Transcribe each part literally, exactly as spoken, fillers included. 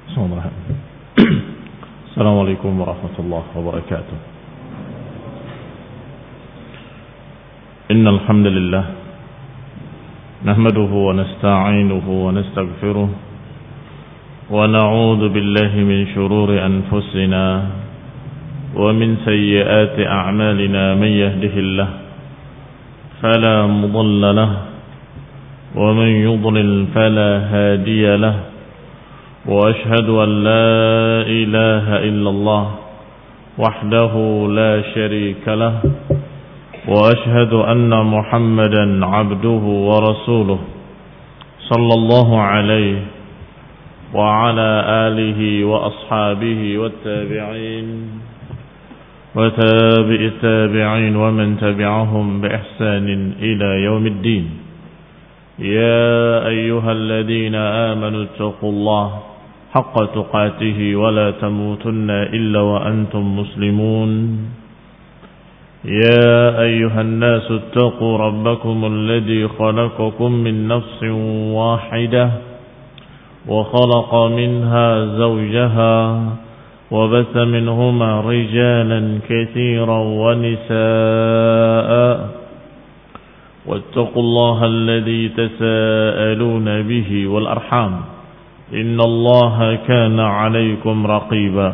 Assalamualaikum warahmatullahi wabarakatuh. Innal hamdalillah nahmaduhu wa nasta'inuhu wa nastaghfiruh wa na'udzu billahi min shururi anfusina wa min sayyiati a'malina man yahdihillahu fala mudilla lahu wa man yudlil fala hadiya lahu وأشهد أن لا إله إلا الله وحده لا شريك له وأشهد أن محمدا عبده ورسوله صلى الله عليه وعلى آله وأصحابه والتابعين وتابع التابعين ومن تبعهم بإحسان إلى يوم الدين يا أيها الذين آمنوا اتقوا الله حق تقاته ولا تموتن إلا وأنتم مسلمون يا أيها الناس اتقوا ربكم الذي خلقكم من نفس واحدة وخلق منها زوجها وبث منهما رجالا كثيرا ونساء واتقوا الله الذي تساءلون به والأرحام إن الله كان عليكم رقيبا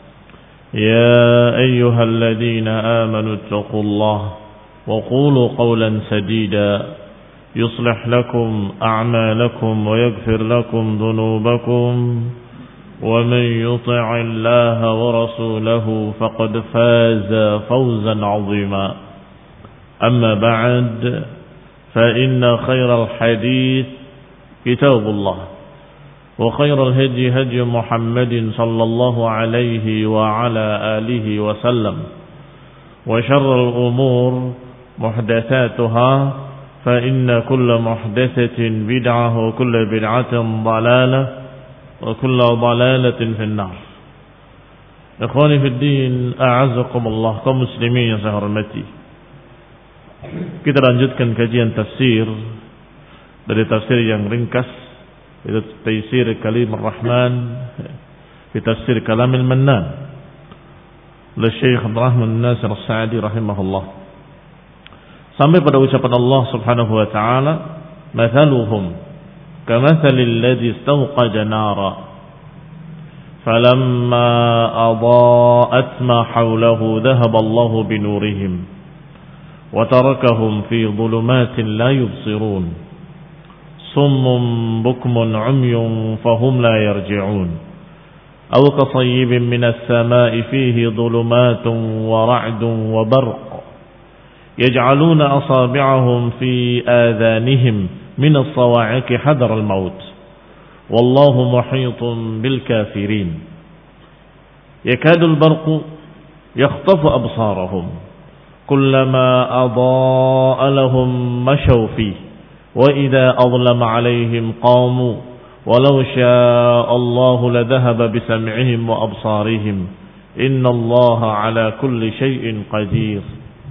يا أيها الذين آمنوا اتقوا الله وقولوا قولا سديدا يصلح لكم أعمالكم ويغفر لكم ذنوبكم ومن يطع الله ورسوله فقد فاز فوزا عظيما أما بعد فإن خير الحديث كتاب الله وخير الهدي هدي محمد صلى الله عليه وعلى آله وسلم وشر الأمور محدثاتها فإن كل محدثة بدعة وكل بدعة ضلالة وكل ضلالة في النار. إخواني في الدين أعزكم الله كمسلمين yang saya hormati. Kita lanjutkan kajian tafsir dari tafsir yang ringkas, itu Taisir Kalimur Rahman fi Tafsir Kalamil Mannan oleh Syekh Abdurrahman Nasir As-Sa'di rahimahullah, sampai pada ucapan Allah Subhanahu wa taala, mathaluhum kamathalil ladzi istawqada nara falamma adaa'at ma hawlahu dhahaba Allahu binurihim wa tarakahum fi dhulumatin la yubsirun صم بكم عمي فهم لا يرجعون أو كصيب من السماء فيه ظلمات ورعد وبرق يجعلون أصابعهم في آذانهم من الصواعق حذر الموت والله محيط بالكافرين يكاد البرق يخطف أبصارهم كلما أضاء لهم مشوا فيه وَإِذَا أَظْلَمَ عَلَيْهِمْ قَامُوا وَلَوْ شَاءَ اللَّهُ لَذَهَبَ بِسَمْعِهِمْ وَأَبْصَارِهِمْ إِنَّ اللَّهَ عَلَى كُلِّ شَيْءٍ قَدِيرٌ.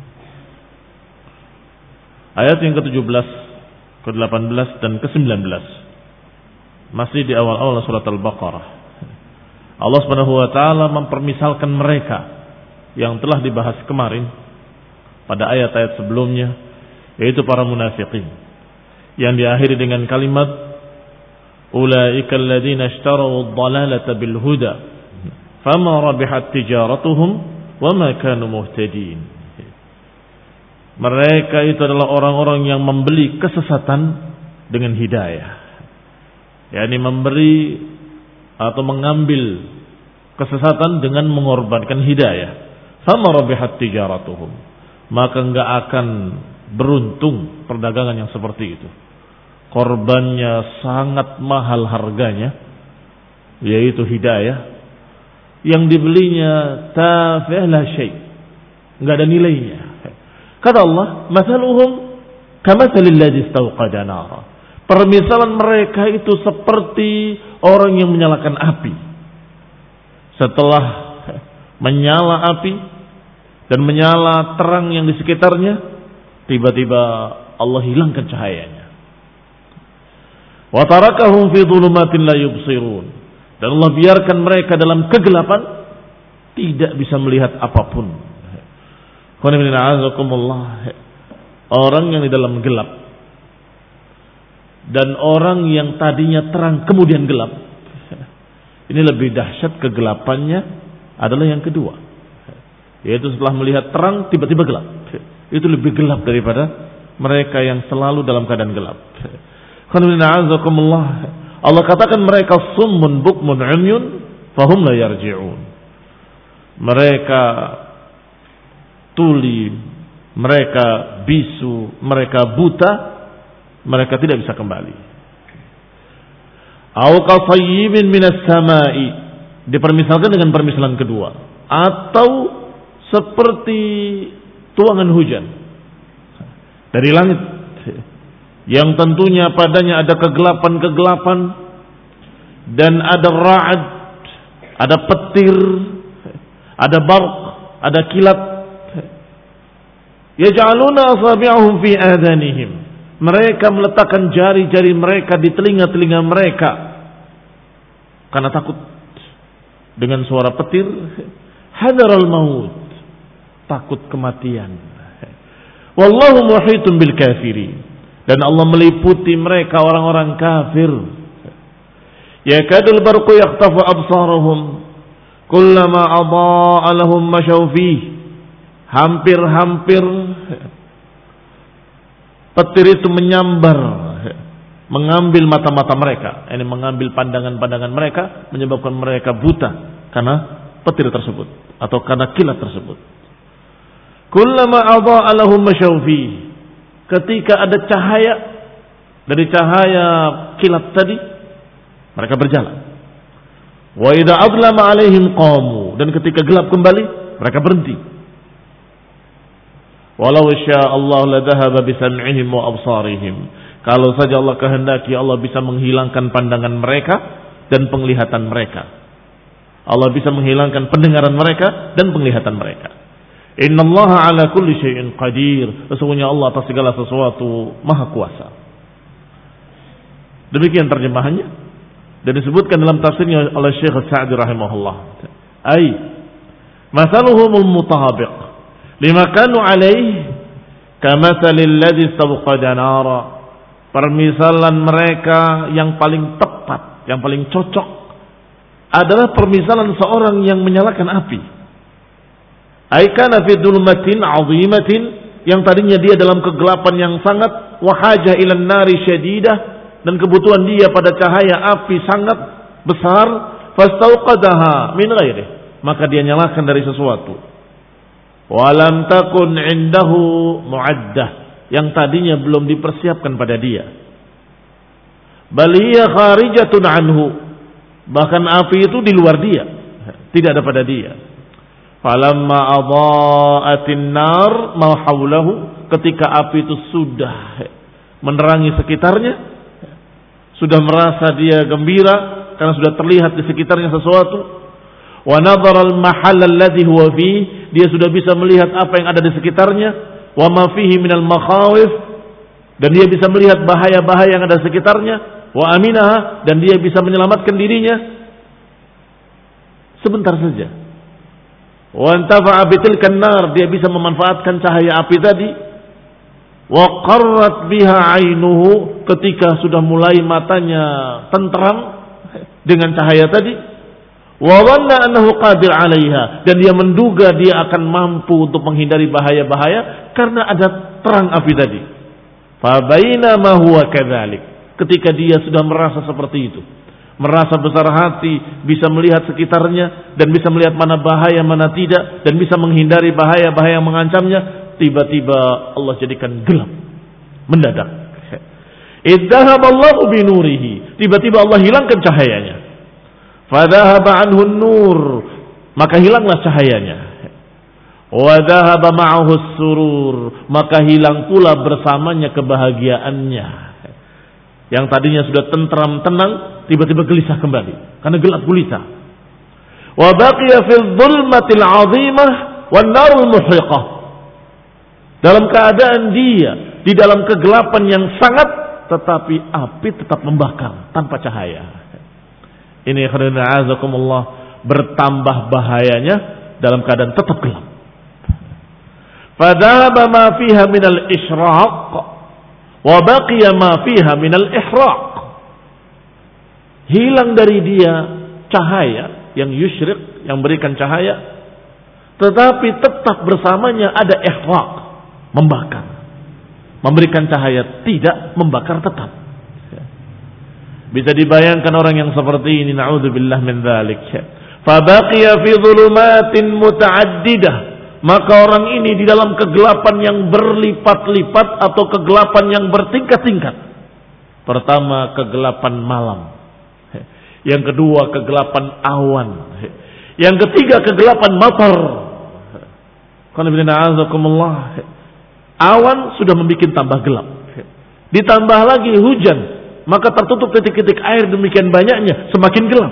Ayat yang ketujuh belas, kedelapan belas dan kesembilan belas masih di awal-awal surat Al-Baqarah. Allah Subhanahu wa taala mempermisalkan mereka yang telah dibahas kemarin pada ayat-ayat sebelumnya, yaitu para munafiqin, yang diakhiri dengan kalimat ulaika alladzina ishtaraw ad-dhalalata bil huda fama rabihat tijaratuhum wama kanu muhtadin. Mereka itu adalah orang-orang yang membeli kesesatan dengan hidayah, yakni memberi atau mengambil kesesatan dengan mengorbankan hidayah. Fama rabihat tijaratuhum, maka enggak akan beruntung perdagangan yang seperti itu. Korbannya sangat mahal harganya, yaitu hidayah, yang dibelinya tafih la syai', enggak ada nilainya. Kata Allah, mathaluhum kamathalil ladzi istawqada nara. Permisalan mereka itu seperti orang yang menyalakan api. Setelah menyala api dan menyala terang yang di sekitarnya, tiba-tiba Allah hilangkan cahayanya. Wa tarakahum fi dhulumatin la yubsirun. Dan Allah biarkan mereka dalam kegelapan, tidak bisa melihat apapun. Orang yang di dalam gelap dan orang yang tadinya terang kemudian gelap, ini lebih dahsyat kegelapannya adalah yang kedua, yaitu setelah melihat terang tiba-tiba gelap. Itu lebih gelap daripada mereka yang selalu dalam keadaan gelap. Allah katakan mereka summun bukmun umyun fahum la yarji'un. Mereka tuli, mereka bisu, mereka buta, mereka tidak bisa kembali. Au qasayyibin minas sama'i, dipermisalkan dengan permisalan kedua, atau seperti tuangan hujan dari langit yang tentunya padanya ada kegelapan-kegelapan dan ada ra'ad, ada petir, ada barq, ada kilat. Yaj'aluna asabi'ahum fi adhanihim, mereka meletakkan jari-jari mereka di telinga-telinga mereka karena takut dengan suara petir. Hadaral maut, takut kematian. Wallahu muhitun bil kafirin, dan Allah meliputi mereka orang-orang kafir. Yakadul barqu yakhtafu absarahum kullama adaa lahum mashaw fihi, hampir-hampir petir itu menyambar, mengambil mata-mata mereka, ini mengambil pandangan-pandangan mereka, menyebabkan mereka buta karena petir tersebut atau karena kilat tersebut. Kullama adha'a lahum mashaw fihi, ketika ada cahaya dari cahaya kilat tadi, mereka berjalan. Wa idza adlama alaihim qamu, dan ketika gelap kembali mereka berhenti. Walau syaa Allah la dhahaba bi sam'ihim wa absarihim, kalau saja Allah kehendaki, Allah bisa menghilangkan pandangan mereka dan penglihatan mereka. Allah bisa menghilangkan pendengaran mereka dan penglihatan mereka. Innallaha ala kulli syai'in qadir, sesungguhnya Allah atas segala sesuatu maha kuasa. Demikian terjemahannya, dan disebutkan dalam tafsirnya oleh Syekh Sa'di rahimahullah. Ai masaluhumul mutahabiq lima kanu alaihi kamathalil ladzi istawqada nara. Permisalan mereka yang paling tepat, yang paling cocok adalah permisalan seorang yang menyalakan api. Aikana fi dhulmatin 'azimatin, yang tadinya dia dalam kegelapan yang sangat, wa haja ilan nari syadidah, dan kebutuhan dia pada cahaya api sangat besar, fastauqadaha min ghairihi, maka dia nyalakan dari sesuatu. Walam takun indahu mu'addah, yang tadinya belum dipersiapkan pada dia. Bal hiya kharijatun anhu, bahkan api itu di luar dia, tidak ada pada dia. Falamma adha'atin nar ma haulahu, ketika api itu sudah menerangi sekitarnya, sudah merasa dia gembira karena sudah terlihat di sekitarnya sesuatu. Wa nadhara al-mahall alladhi huwa fihi, dia sudah bisa melihat apa yang ada di sekitarnya. Wa ma fihi minal makhawif, dan dia bisa melihat bahaya-bahaya yang ada di sekitarnya. Wa aminaha, dan dia bisa menyelamatkan dirinya sebentar saja. Wa antafa'a bitilkan nar, dia bisa memanfaatkan cahaya api tadi. Wa qarrat biha 'ainuhu, ketika sudah mulai matanya tentram dengan cahaya tadi. Wa dhanna annahu qadir 'alaiha, dan dia menduga dia akan mampu untuk menghindari bahaya-bahaya karena ada terang api tadi. Fa bainama huwa kadzalik, ketika dia sudah merasa seperti itu, merasa besar hati, bisa melihat sekitarnya dan bisa melihat mana bahaya mana tidak, dan bisa menghindari bahaya-bahaya yang mengancamnya, tiba-tiba Allah jadikan gelap mendadak. Idzahaballahu binurihi, tiba-tiba Allah hilangkan cahayanya. Fadhahaba anhu nur, maka hilanglah cahayanya. Wa dhahaba ma'ahu surur, maka hilang pula bersamanya kebahagiaannya. Yang tadinya sudah tentram tenang, tiba-tiba gelisah kembali karena gelap gulita. Wa baqiya fil dhulmatil 'azimah wan narul muhriqah, dalam keadaan dia di dalam kegelapan yang sangat, tetapi api tetap membakar tanpa cahaya. Ini khairan a'azakumullah, bertambah bahayanya dalam keadaan tetap gelap. Fadhaba ma fiha minal isyraq wa baqiya ma fiha minal ihraq. Hilang dari dia cahaya yang yusyriq, yang berikan cahaya, tetapi tetap bersamanya ada ihraq, membakar. Memberikan cahaya, tidak membakar tetap. Bisa dibayangkan orang yang seperti ini, na'udzubillah min dzalik. Fa baqiya fi dhulumatin muta'addidah, maka orang ini di dalam kegelapan yang berlipat-lipat atau kegelapan yang bertingkat-tingkat. Pertama, kegelapan malam. Yang kedua, kegelapan awan. Yang ketiga, kegelapan matar. Awan sudah membuat tambah gelap. Ditambah lagi hujan, maka tertutup titik-titik air demikian banyaknya, semakin gelap.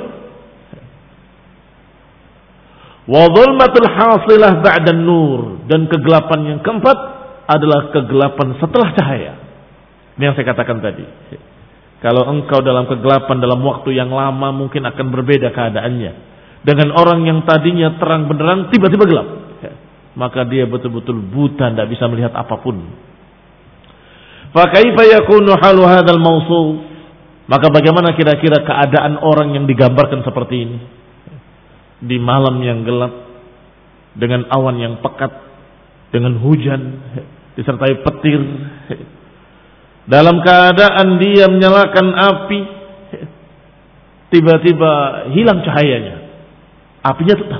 Wa dhulmatul hasilah ba'da nur, dan kegelapan yang keempat adalah kegelapan setelah cahaya. Ini yang saya katakan tadi. Kalau engkau dalam kegelapan dalam waktu yang lama, mungkin akan berbeda keadaannya dengan orang yang tadinya terang benderang tiba-tiba gelap. Maka dia betul-betul buta, tidak bisa melihat apapun. Fa kaifa yakunu halu hadzal mawsuf? Maka bagaimana kira-kira keadaan orang yang digambarkan seperti ini? Di malam yang gelap, dengan awan yang pekat, dengan hujan, disertai petir, dalam keadaan dia menyalakan api, tiba-tiba hilang cahayanya, apinya tetap.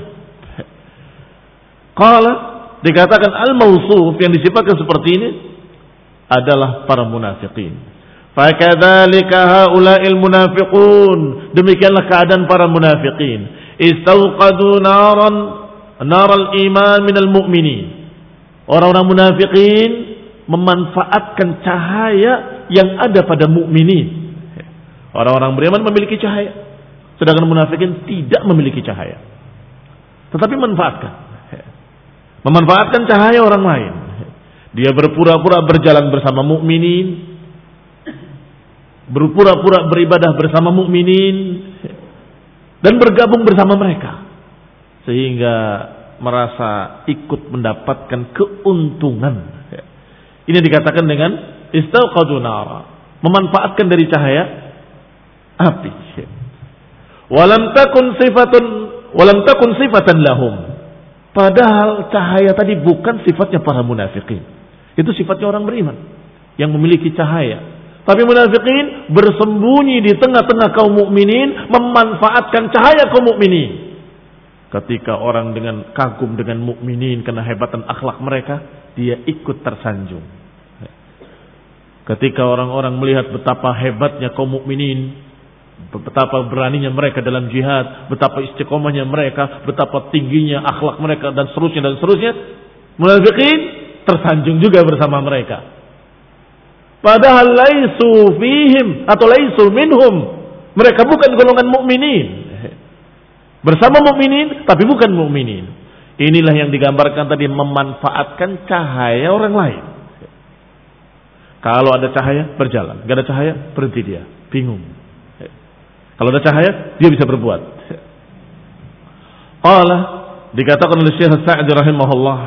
Qala, dikatakan al-mawsuf, yang disifatkan seperti ini adalah para munafiqin. Fakadzalika haula'il munafiqun, demikianlah keadaan para munafiqin. Istauqadu naran naral iman minal mu'minin. Orang-orang munafiqin memanfaatkan cahaya yang ada pada mukminin. Orang-orang beriman memiliki cahaya, sedangkan munafikin tidak memiliki cahaya. Tetapi manfaatkan, memanfaatkan cahaya orang lain. Dia berpura-pura berjalan bersama mukminin, berpura-pura beribadah bersama mukminin, dan bergabung bersama mereka, sehingga merasa ikut mendapatkan keuntungan. Ini dikatakan dengan istauqadu nara, memanfaatkan dari cahaya api. Walam takun sifatun walam takun sifatan lahum. Padahal cahaya tadi bukan sifatnya para munafikin. Itu sifatnya orang beriman yang memiliki cahaya. Tapi munafikin bersembunyi di tengah-tengah kaum mukminin, memanfaatkan cahaya kaum mukminin. Ketika orang dengan kagum dengan mukminin karena hebatan akhlak mereka, dia ikut tersanjung. Ketika orang-orang melihat betapa hebatnya kaum mukminin, betapa beraninya mereka dalam jihad, betapa istiqomahnya mereka, betapa tingginya akhlak mereka, dan seterusnya dan seterusnya, munafikin tersanjung juga bersama mereka. Padahal laisu fihim atau laisu minhum, mereka bukan golongan mukminin. Bersama mukminin tapi bukan mukminin. Inilah yang digambarkan tadi, memanfaatkan cahaya orang lain. Kalau ada cahaya berjalan, gak ada cahaya berhenti dia, bingung. Kalau ada cahaya dia bisa berbuat. Allah dikatakan oleh Syekh Sa'di rahimahullah,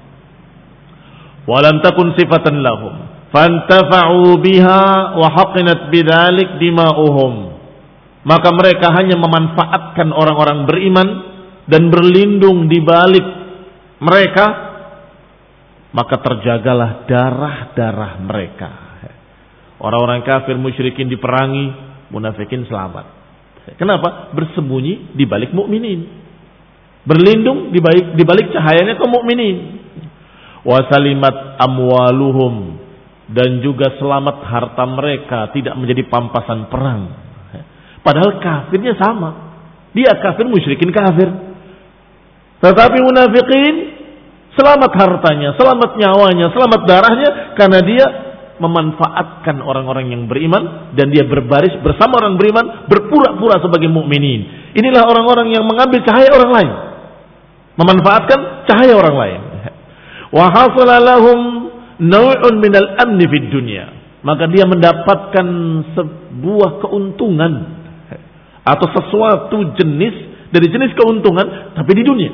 walam takun sifatan lahum fantafa'u biha wa haqinat bidzalik dima'uhum. Maka mereka hanya memanfaatkan orang-orang beriman dan berlindung di balik mereka, maka terjagalah darah-darah mereka. Orang-orang kafir musyrikin diperangi, munafikin selamat. Kenapa? Bersembunyi di balik mukminin, berlindung di balik di balik cahayanya kaum mukminin. Wasalimat amwaluhum, dan juga selamat harta mereka, tidak menjadi pampasan perang. Padahal kafirnya sama, dia kafir musyrikin kafir. Tetapi munafikin selamat hartanya, selamat nyawanya, selamat darahnya, karena dia memanfaatkan orang-orang yang beriman dan dia berbaris bersama orang beriman, berpura-pura sebagai mukminin. Inilah orang-orang yang mengambil cahaya orang lain, memanfaatkan cahaya orang lain. Wa hasala lahum naw'un minal amni fid dunya, maka dia mendapatkan sebuah keuntungan atau sesuatu jenis dari jenis keuntungan tapi di dunia.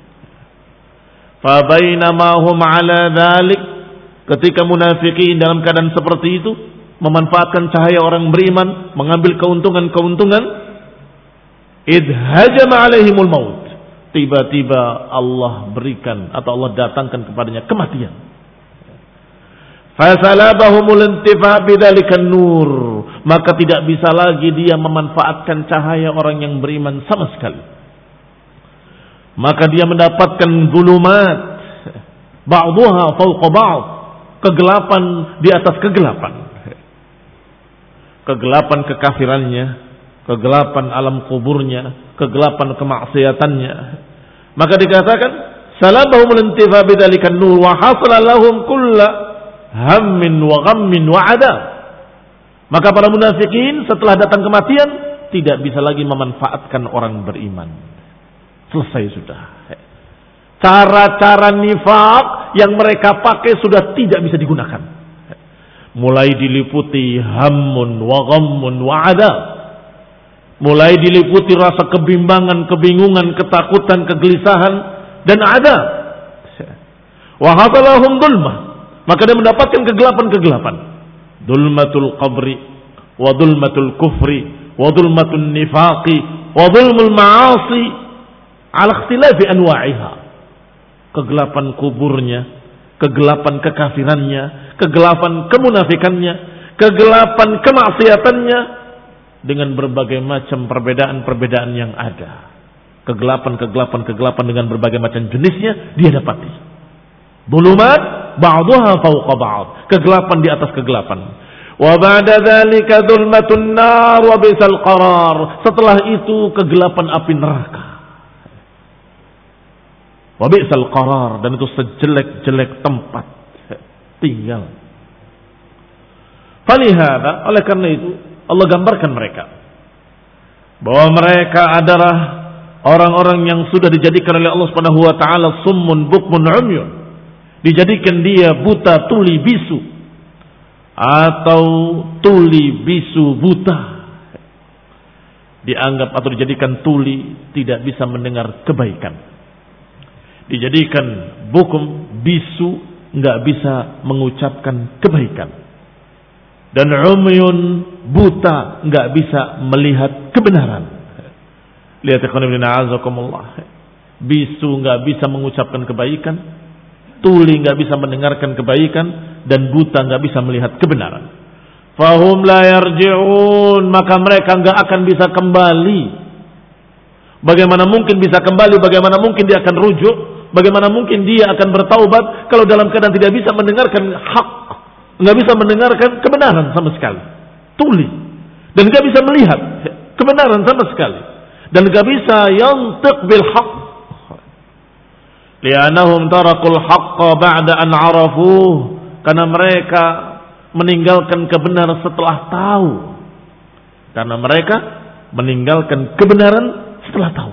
Fa bainama hum ala dzalik, ketika munafikin dalam keadaan seperti itu memanfaatkan cahaya orang beriman, mengambil keuntungan-keuntungan, idh hajama alaihimul maut, tiba-tiba Allah berikan atau Allah datangkan kepadanya kematian. Fasalabahumul intifa' bidzalikan nur, maka tidak bisa lagi dia memanfaatkan cahaya orang yang beriman sama sekali. Maka dia mendapatkan zulumat, ba'dhuha fawqa ba'd, kegelapan di atas kegelapan. Kegelapan kekafirannya, kegelapan alam kuburnya, kegelapan kemaksiatannya. Maka dikatakan salabahumul intifa' bidzalikan nur wa hasala lahum kullu hammin wa ghammin wa adab. Maka para munafikin setelah datang kematian tidak bisa lagi memanfaatkan orang beriman. Selesai sudah. Cara-cara nifaq yang mereka pakai sudah tidak bisa digunakan. Mulai diliputi hammun wa ghammun wa adab. Mulai diliputi rasa kebimbangan, kebingungan, ketakutan, kegelisahan dan adab. Wa hasalahum dhulmah, maka dia mendapatkan kegelapan-kegelapan. Dhulmatul qabri wa dhulmatul kufri wa dhulmatul nifaqi wa dhulmul ma'asi ala ikhtilafi anwa'iha. Kegelapan kuburnya, kegelapan kekafirannya, kegelapan kemunafikannya, kegelapan kemaksiatannya dengan berbagai macam perbedaan-perbedaan yang ada. Kegelapan-kegelapan kegelapan dengan berbagai macam jenisnya dia dapati. Dhulumat ba'dhuha fawqa ba'd, kegelapan di atas kegelapan. Wa ba'da dzalika dhulmatun nar wa bisal qarar, setelah itu kegelapan api neraka. Wa bisal qarar, dan itu sejelek-jelek tempat tinggal. Falihada, oleh karena itu Allah gambarkan mereka bahwa mereka adalah orang-orang yang sudah dijadikan oleh Allah Subhanahu wa taala summun bukmun umyun, dijadikan dia buta tuli bisu atau tuli bisu buta, dianggap atau dijadikan tuli tidak bisa mendengar kebaikan, dijadikan bukum bisu nggak bisa mengucapkan kebaikan, dan umyun buta nggak bisa melihat kebenaran. Lihat ikhwan fillah azakumullah, bisu nggak bisa mengucapkan kebaikan, tuli nggak bisa mendengarkan kebaikan, dan buta nggak bisa melihat kebenaran. Fahum la yarji'un, maka mereka nggak akan bisa kembali. Bagaimana mungkin bisa kembali? Bagaimana mungkin dia akan rujuk? Bagaimana mungkin dia akan bertaubat kalau dalam keadaan tidak bisa mendengarkan hak, nggak bisa mendengarkan kebenaran sama sekali, tuli, dan nggak bisa melihat kebenaran sama sekali, dan nggak bisa yantiq bil haq. Li'annahum tarakul haqqa ba'da an arafuh, karena mereka meninggalkan kebenaran setelah tahu. Karena mereka meninggalkan kebenaran setelah tahu.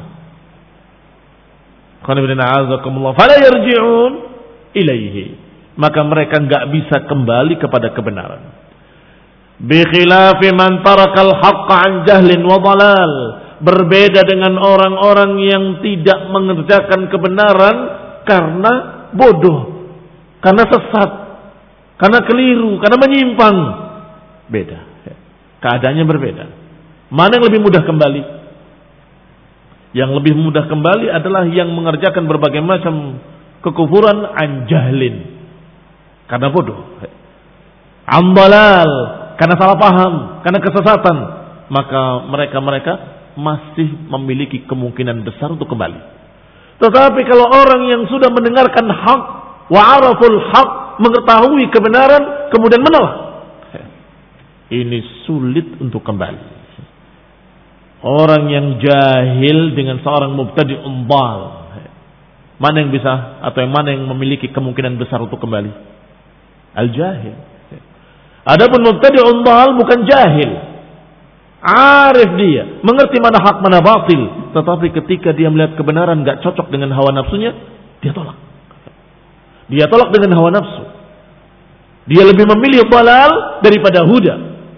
Fala yarji'un ilaihi, maka mereka enggak bisa kembali kepada kebenaran. Bi khilafi man tarakal haqqa an jahlin wa dhalal, berbeda dengan orang-orang yang tidak mengerjakan kebenaran karena bodoh, karena sesat, karena keliru, karena menyimpang. Beda. Keadaannya berbeda. Mana yang lebih mudah kembali? Yang lebih mudah kembali adalah yang mengerjakan berbagai macam kekufuran an jahlin, karena bodoh, an dhalal, karena salah paham, karena kesesatan. Maka mereka-mereka masih memiliki kemungkinan besar untuk kembali. Tetapi kalau orang yang sudah mendengarkan hak, wa araful haq, mengetahui kebenaran, kemudian menolak, ini sulit untuk kembali. Orang yang jahil dengan seorang mubtadi'un dhal, mana yang bisa atau yang mana yang memiliki kemungkinan besar untuk kembali? Al-jahil. Adapun mubtadi'un dhal bukan jahil, arif dia, mengerti mana hak mana batil, tetapi ketika dia melihat kebenaran enggak cocok dengan hawa nafsunya, dia tolak. Dia tolak dengan hawa nafsu. Dia lebih memilih dhalal daripada huda.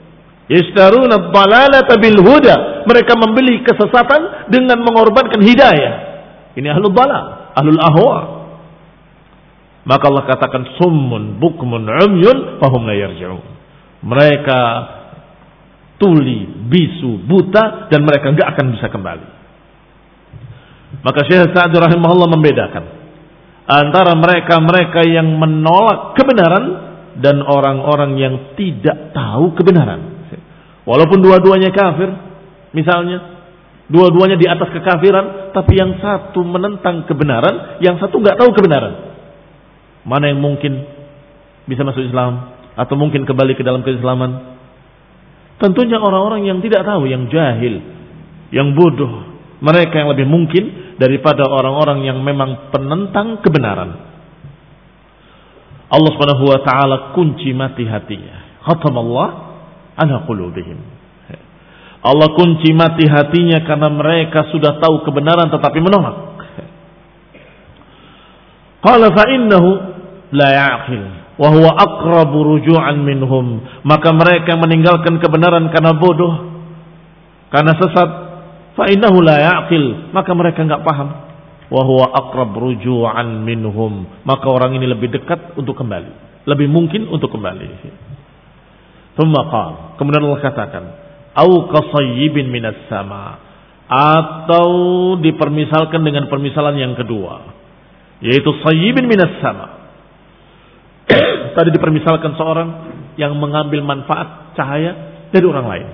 Yashtaruna ad-dalalata bil huda. Mereka membeli kesesatan dengan mengorbankan hidayah. Ini ahlul dalal, ahlul ahwa. Maka Allah katakan summun bukmun umyun fahum la yarji'un. Mereka tuli, bisu, buta, dan mereka enggak akan bisa kembali. Maka Syekh Sa'di rahimahullah membedakan antara mereka-mereka yang menolak kebenaran dan orang-orang yang tidak tahu kebenaran. Walaupun dua-duanya kafir, misalnya, dua-duanya di atas kekafiran, tapi yang satu menentang kebenaran, yang satu enggak tahu kebenaran. Mana yang mungkin bisa masuk Islam atau mungkin kembali ke dalam keislaman? Tentunya orang-orang yang tidak tahu, yang jahil, yang bodoh. Mereka yang lebih mungkin daripada orang-orang yang memang penentang kebenaran. Allah Subhanahu wa taala kunci mati hatinya. Khatamallah ala qulubihim. Allah kunci mati hatinya karena mereka sudah tahu kebenaran tetapi menolak. Qala fa innahu la ya'qil wa huwa aqrabu ruju'an minhum. Maka mereka meninggalkan kebenaran karena bodoh, karena sesat. Fa innahu la ya'qil, maka mereka enggak paham. Wa huwa aqrab ruju'an minhum. Maka orang ini lebih dekat untuk kembali, lebih mungkin untuk kembali. Thumma qala, kemudian Allah katakan, au qasayyibin minas sama, atau dipermisalkan dengan permisalan yang kedua, yaitu sayyibin minas sama. Tadi dipermisalkan seorang yang mengambil manfaat cahaya dari orang lain,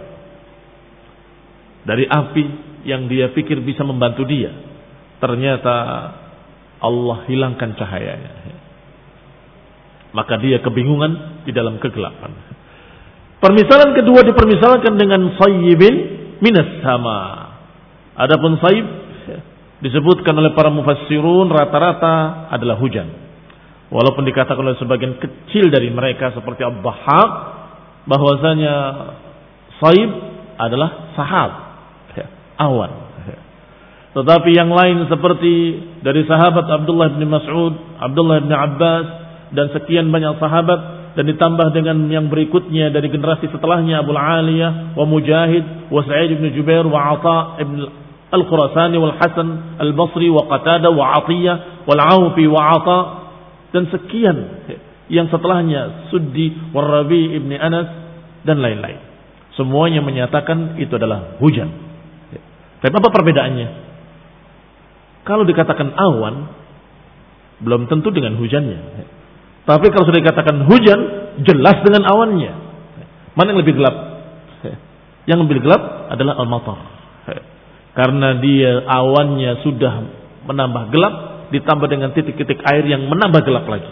dari api yang dia pikir bisa membantu dia, ternyata Allah hilangkan cahayanya, maka dia kebingungan di dalam kegelapan. Permisalan kedua dipermisalkan dengan sayyibin minas sama. Adapun sayyib disebutkan oleh para mufassirun rata-rata adalah hujan. Walaupun dikatakan oleh sebagian kecil dari mereka seperti Ad-Dhahhak bahwasanya sayyib adalah sahab, awan. Tetapi yang lain seperti dari sahabat Abdullah bin Mas'ud, Abdullah bin Abbas, dan sekian banyak sahabat, dan ditambah dengan yang berikutnya dari generasi setelahnya, Abu Aliyah wa Mujahid wa Sa'id bin Jubair wa Atha ibn Al-Khurasani wal Hasan Al-Basri wa Qatada wa Atiyah wal Aufi wa Atha, dan sekian yang setelahnya, Suddi wa Rabi ibn Anas dan lain-lain. Semuanya menyatakan itu adalah hujan. Tapi apa perbedaannya? Kalau dikatakan awan, belum tentu dengan hujannya. Tapi kalau sudah dikatakan hujan, jelas dengan awannya. Mana yang lebih gelap? Yang lebih gelap adalah al-matar. Karena dia awannya sudah menambah gelap, ditambah dengan titik-titik air yang menambah gelap lagi.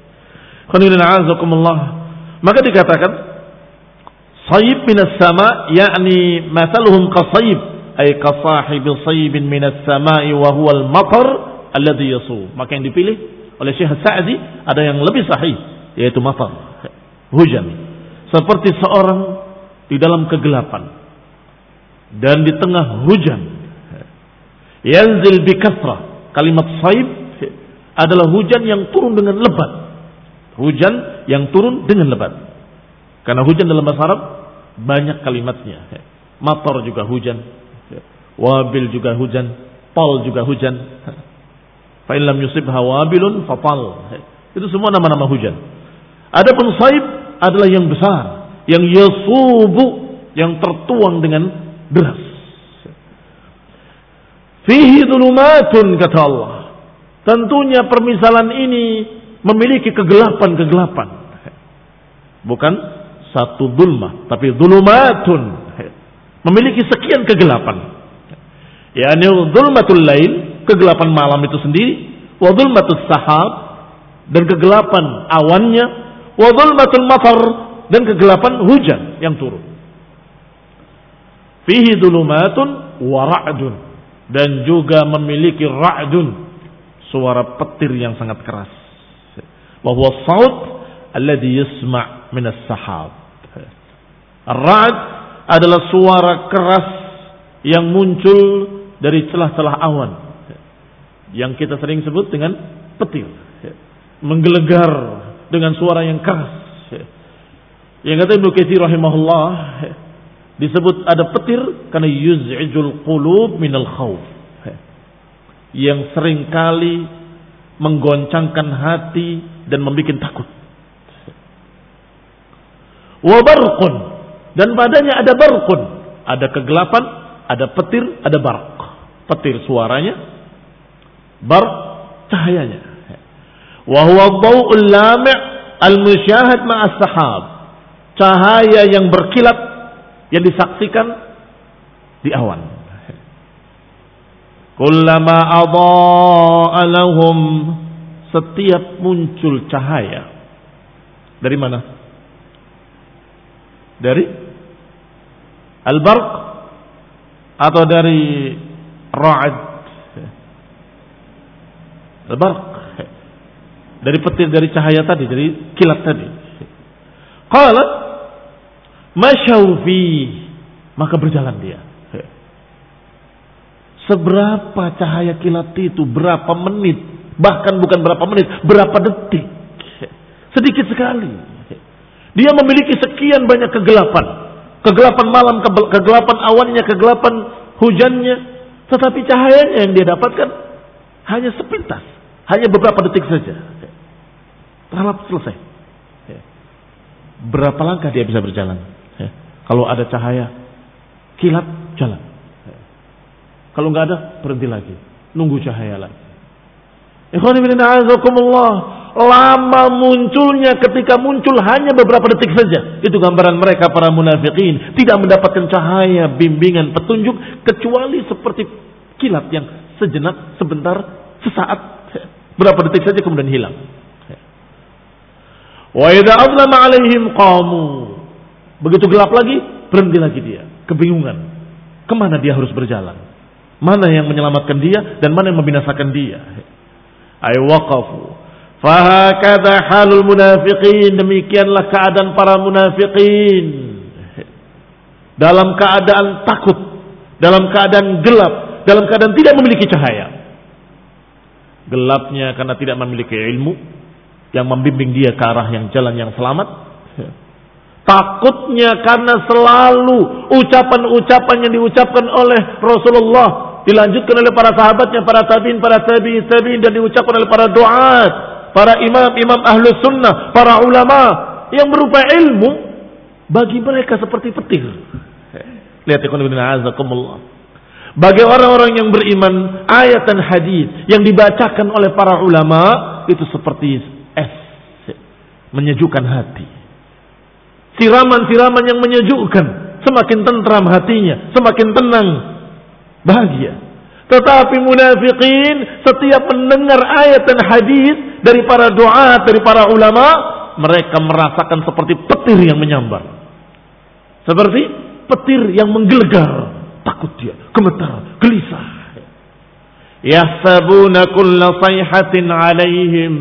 Maka dikatakan sayyib minas sama, yakni mathaluhum qasayib, ay kasahib sayyibin minas sama'i wa huwa al-matar alladhi yasu. Maka yang dipilih oleh Syekh Sa'di ada yang lebih sahih, yaitu matar, hujan. Seperti seorang di dalam kegelapan dan di tengah hujan, yanzil bi kasrah. Kalimat saib adalah hujan yang turun dengan lebat, hujan yang turun dengan lebat. Karena hujan dalam bahasa Arab banyak kalimatnya. Matar juga hujan, wabil juga hujan, tal juga hujan. Fa in lam yusibha wabilun fatal. Itu semua nama-nama hujan. Adapun saib adalah yang besar, yang yasubu, yang tertuang dengan deras. Fihi dhulumatun, kata Allah. Tentunya permisalan ini memiliki kegelapan-kegelapan. Bukan satu dhulmah, tapi dhulumatun. Memiliki sekian kegelapan. Yani dhulmatul lail, kegelapan malam itu sendiri, wa dhulmatus sahab, dan kegelapan awannya, wa dhulmatul matar, dan kegelapan hujan yang turun. Fihi dhulumatun wa ra'dun, dan juga memiliki ra'dun, suara petir yang sangat keras. Wa huwa as-saut alladhi yasma' min as-sahab. Ar-ra'd adalah suara keras yang muncul dari celah-celah awan, yang kita sering sebut dengan petir, menggelegar dengan suara yang keras. Yang kata Ibnu Katsir rahimahullah, Disebut ada petir karena yuz'ijul qulub minal khawf. Yang seringkali menggoncangkan hati dan membuat takut. Wa barqun, dan padanya ada barqun, ada kegelapan, ada petir, ada barq. Petir suaranya, barq cahayanya. Wa huwa ad-daw'ul lami' al-musyahad ma'as sahab. Cahaya yang berkilat yang disaksikan di awan. Kullama adha'a lahum, setiap muncul cahaya. Dari mana? Dari al-barq atau dari ra'ad? Al-barq. Dari petir, dari cahaya tadi, dari kilat tadi. Qala masyaw fi, maka berjalan dia. Seberapa cahaya kilat itu, berapa menit, bahkan bukan berapa menit, berapa detik. Sedikit sekali. Dia memiliki sekian banyak kegelapan. Kegelapan malam, kegelapan awannya, kegelapan hujannya. Tetapi cahayanya yang dia dapatkan hanya sepintas. Hanya beberapa detik saja. Terlap selesai. Berapa langkah dia bisa berjalan? Kalau ada cahaya, kilat, jalan. Kalau nggak ada, berhenti lagi. Nunggu cahaya lagi. Ikhwan fillah a'azakumullah. Lama munculnya, ketika muncul hanya beberapa detik saja. Itu gambaran mereka para munafikin. Tidak mendapatkan cahaya, bimbingan, petunjuk. Kecuali seperti kilat yang sejenak, sebentar, sesaat. Berapa detik saja kemudian hilang. Wa idza azlama alaihim qamu. Begitu gelap lagi, berhenti lagi dia. Kebingungan. Kemana dia harus berjalan? Mana yang menyelamatkan dia dan mana yang membinasakan dia? Ay waqafu. Fahakadha halul munafiqin, demikianlah keadaan para munafiqin. Dalam keadaan takut, dalam keadaan gelap, dalam keadaan tidak memiliki cahaya. Gelapnya karena tidak memiliki ilmu yang membimbing dia ke arah yang jalan yang selamat. Takutnya karena selalu ucapan-ucapan yang diucapkan oleh Rasulullah dilanjutkan oleh para sahabatnya, para tabi'in, para tabi'in, tabi'in, dan diucapkan oleh para du'at, para imam-imam ahlus sunnah, para ulama yang berupa ilmu bagi mereka seperti petir. Lihat ikhwan fillah azakumullah. Bagi orang-orang yang beriman, ayat dan hadis yang dibacakan oleh para ulama itu seperti es, menyejukkan hati. Siraman-siraman yang menyejukkan, semakin tentram hatinya, semakin tenang, bahagia. Tetapi munafikin setiap mendengar ayat dan hadis dari para du'at, dari para ulama, mereka merasakan seperti petir yang menyambar. Seperti petir yang menggelegar. Takut dia, gemetar, gelisah. Yahsabuna kulla sayhatin alaihim.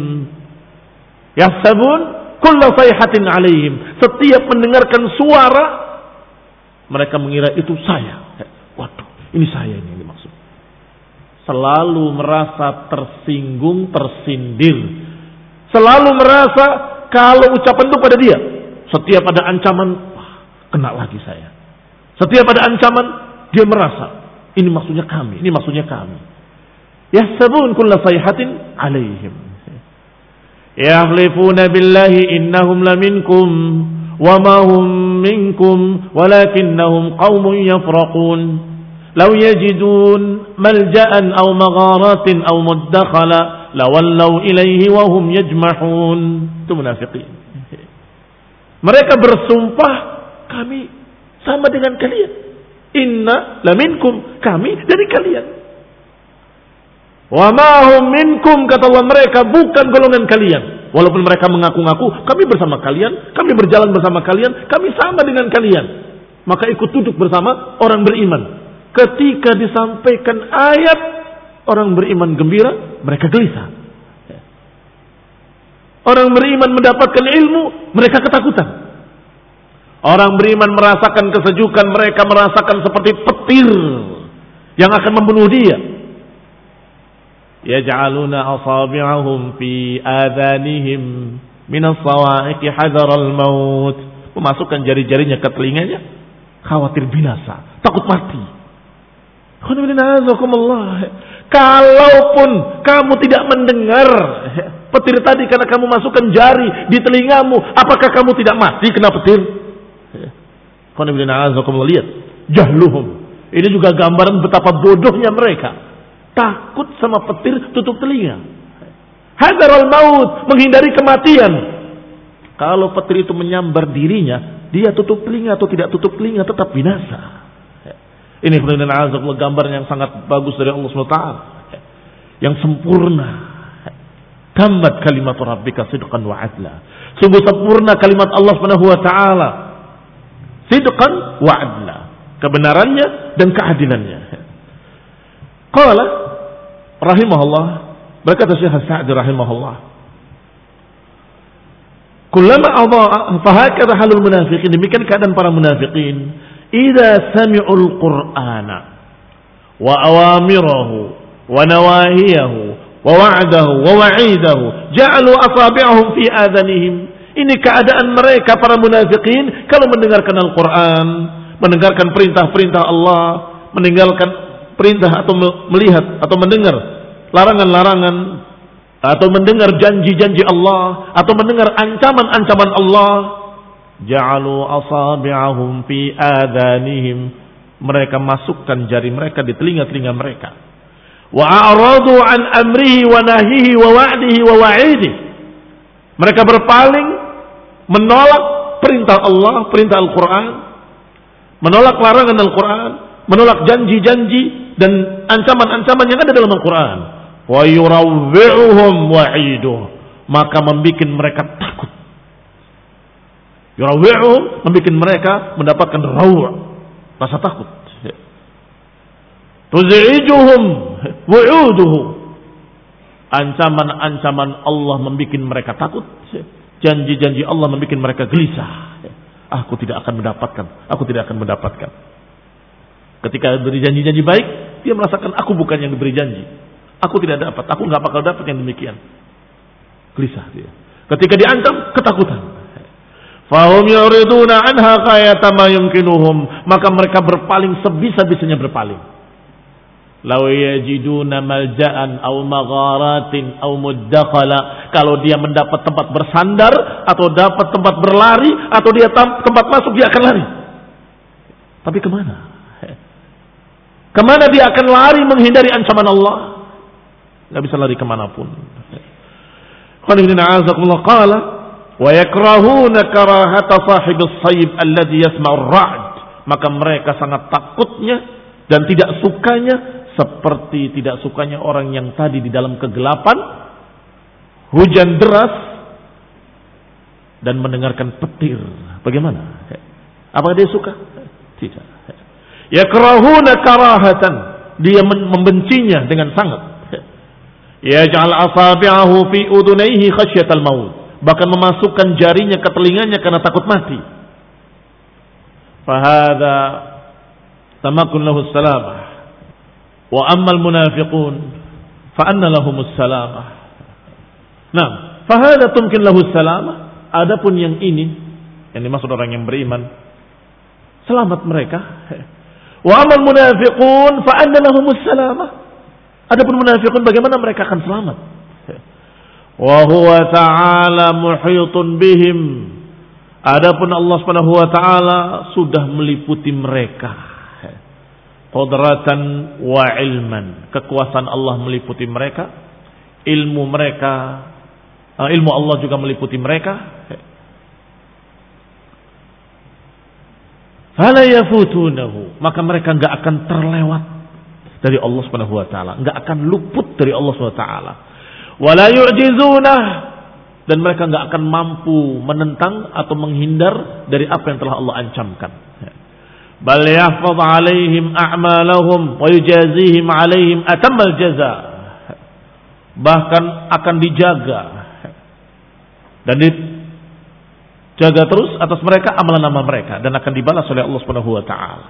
Yahsabun kulla sayhatin alaihim. Setiap mendengarkan suara, mereka mengira itu saya. Waduh, ini saya ini yang dimaksud. Selalu merasa tersinggung, tersindir. Selalu merasa kalau ucapan itu pada dia, setiap ada ancaman, wah, kena lagi saya. Setiap ada ancaman, dia merasa ini maksudnya kami, ini maksudnya kami. Yahsabun kulla sayhatin alaihim. Yahlifuna billahi innahum laminkum wa ma hum minkum walakinnahum qaumun yafraqun. لو يجدون ملجأ أو مغارات أو مدخلا لولوا إليه وهم يجمحون. Itu munafiqin. Mereka bersumpah kami sama dengan kalian. Inna laminkum, kami dari kalian. Wa ma hum minkum, kata Allah, mereka bukan golongan kalian. Walaupun mereka mengaku-ngaku kami bersama kalian, kami berjalan bersama kalian, kami sama dengan kalian. Maka ikut duduk bersama orang beriman. Ketika disampaikan ayat, orang beriman gembira, mereka gelisah. Orang beriman mendapatkan ilmu, mereka ketakutan. Orang beriman merasakan kesejukan, mereka merasakan seperti petir yang akan membunuh dia. Yaj'aluna asabi'ahum fi adhanihim min as-sawa'iqi hadaral maut. Memasukkan jari-jarinya ke telinganya khawatir binasa, takut mati. Kalaupun kamu tidak mendengar petir tadi karena kamu masukkan jari di telingamu, apakah kamu tidak mati kena petir? Lihat, jahluhum. Ini juga gambaran betapa bodohnya mereka. Takut sama petir, tutup telinga. Hadarul maut, menghindari kematian. Kalau petir itu menyambar dirinya, dia tutup telinga atau tidak tutup telinga tetap binasa. Ini benar-benar gambar yang sangat bagus dari Allah subhanahu wa taala, yang sempurna. Tammat kalimat rabbika sidqan wa adla. Sungguh sempurna kalimat Allah subhanahu wa taala, sidqan wa adla, kebenarannya dan keadilannya. Qala rahimahullah, berkata Syekh Sa'di rahimahullah, kullama adha'a fahakadha halul munafiqin, demikian keadaan para munafiqin. Idza sami'ul Qur'ana wa awamirahu wa nawahiyahu wa wa'dahu wa wa'idahu ja'alu asabi'ahum fi adhanihim. Ini keadaan mereka para munafikin kalau mendengarkan Al-Quran, mendengarkan perintah-perintah Allah, meninggalkan perintah atau melihat atau mendengar larangan-larangan, atau mendengar janji-janji Allah, atau mendengar ancaman-ancaman Allah, ja'alu asabi'ahum fi adhanihim, mereka masukkan jari mereka di telinga-telinga mereka. Wa a'radu an amrihi wa nahihi wa wa'dihi wa wa'idihi, mereka berpaling, menolak perintah Allah, perintah Al-Quran, menolak larangan Al-Quran, menolak janji-janji dan ancaman-ancaman yang ada dalam Al-Quran. Wa yurawwi'uhum wa'iduh, maka membuat mereka takut. Yurawwi'uhum, membuat mereka mendapatkan raw', rasa takut. Tuzi'ijuhum wu'uduhu, ancaman-ancaman Allah membuat mereka takut. Janji-janji Allah membuat mereka gelisah. Aku tidak akan mendapatkan, aku tidak akan mendapatkan. Ketika beri janji-janji baik, dia merasakan aku bukan yang diberi janji. Aku tidak dapat, aku nggak bakal dapat yang demikian. Gelisah dia. Ketika diancam, ketakutan. Fahum yuriduna anha qayata ma yumkinuhum, maka mereka berpaling sebisa-bisanya berpaling. Law yajiduna malja'an aw magharatin aw muddakhala, kalau dia mendapat tempat bersandar atau dapat tempat berlari atau dia tempat masuk, dia akan lari. Tapi kemana? Kemana dia akan lari menghindari ancaman Allah? Gak bisa lari kemanapun. Qala wa yakrahuna karahata sahibis sayb alladhi yasma'ur ra'd, maka mereka sangat takutnya dan tidak sukanya seperti tidak sukanya orang yang tadi di dalam kegelapan, hujan deras dan mendengarkan petir. Bagaimana? Apakah dia suka? Tidak. Yakrahuna karahatan, dia membencinya dengan sangat. Yaj'al asabi'ahu fi udunayhi khasyatal maut, bahkan memasukkan jarinya ke telinganya karena takut mati. Fahadha tamakun lahu salamah. Wa ammal munafiqun fa anna lahumus salamah. Nah, fa hadza tumkin lahus salamah. Adapun yang ini, yang dimaksud orang yang beriman, selamat mereka. Wa ammal munafiqun fa anna lahumus salamah. Adapun munafiqun, bagaimana mereka akan selamat? Wa huwa ta'ala muhitun bihim. Adapun Allah Subhanahu wa taala sudah meliputi mereka. Qudratan wa ilman, kekuasaan Allah meliputi mereka, ilmu mereka, ilmu Allah juga meliputi mereka. Fala yafutunahu, maka mereka enggak akan terlewat dari Allah Subhanahu wa taala, enggak akan luput dari Allah Subhanahu wa taala. Wala yu'jizunah, dan mereka enggak akan mampu menentang atau menghindar dari apa yang telah Allah ancamkan. Bal yahfaz alaihim a'malahum wa yujazihim alaihim atammal jaza, bahkan akan dijaga dan dijaga terus atas mereka amalan-amal mereka, dan akan dibalas oleh Allah Subhanahu wa taala.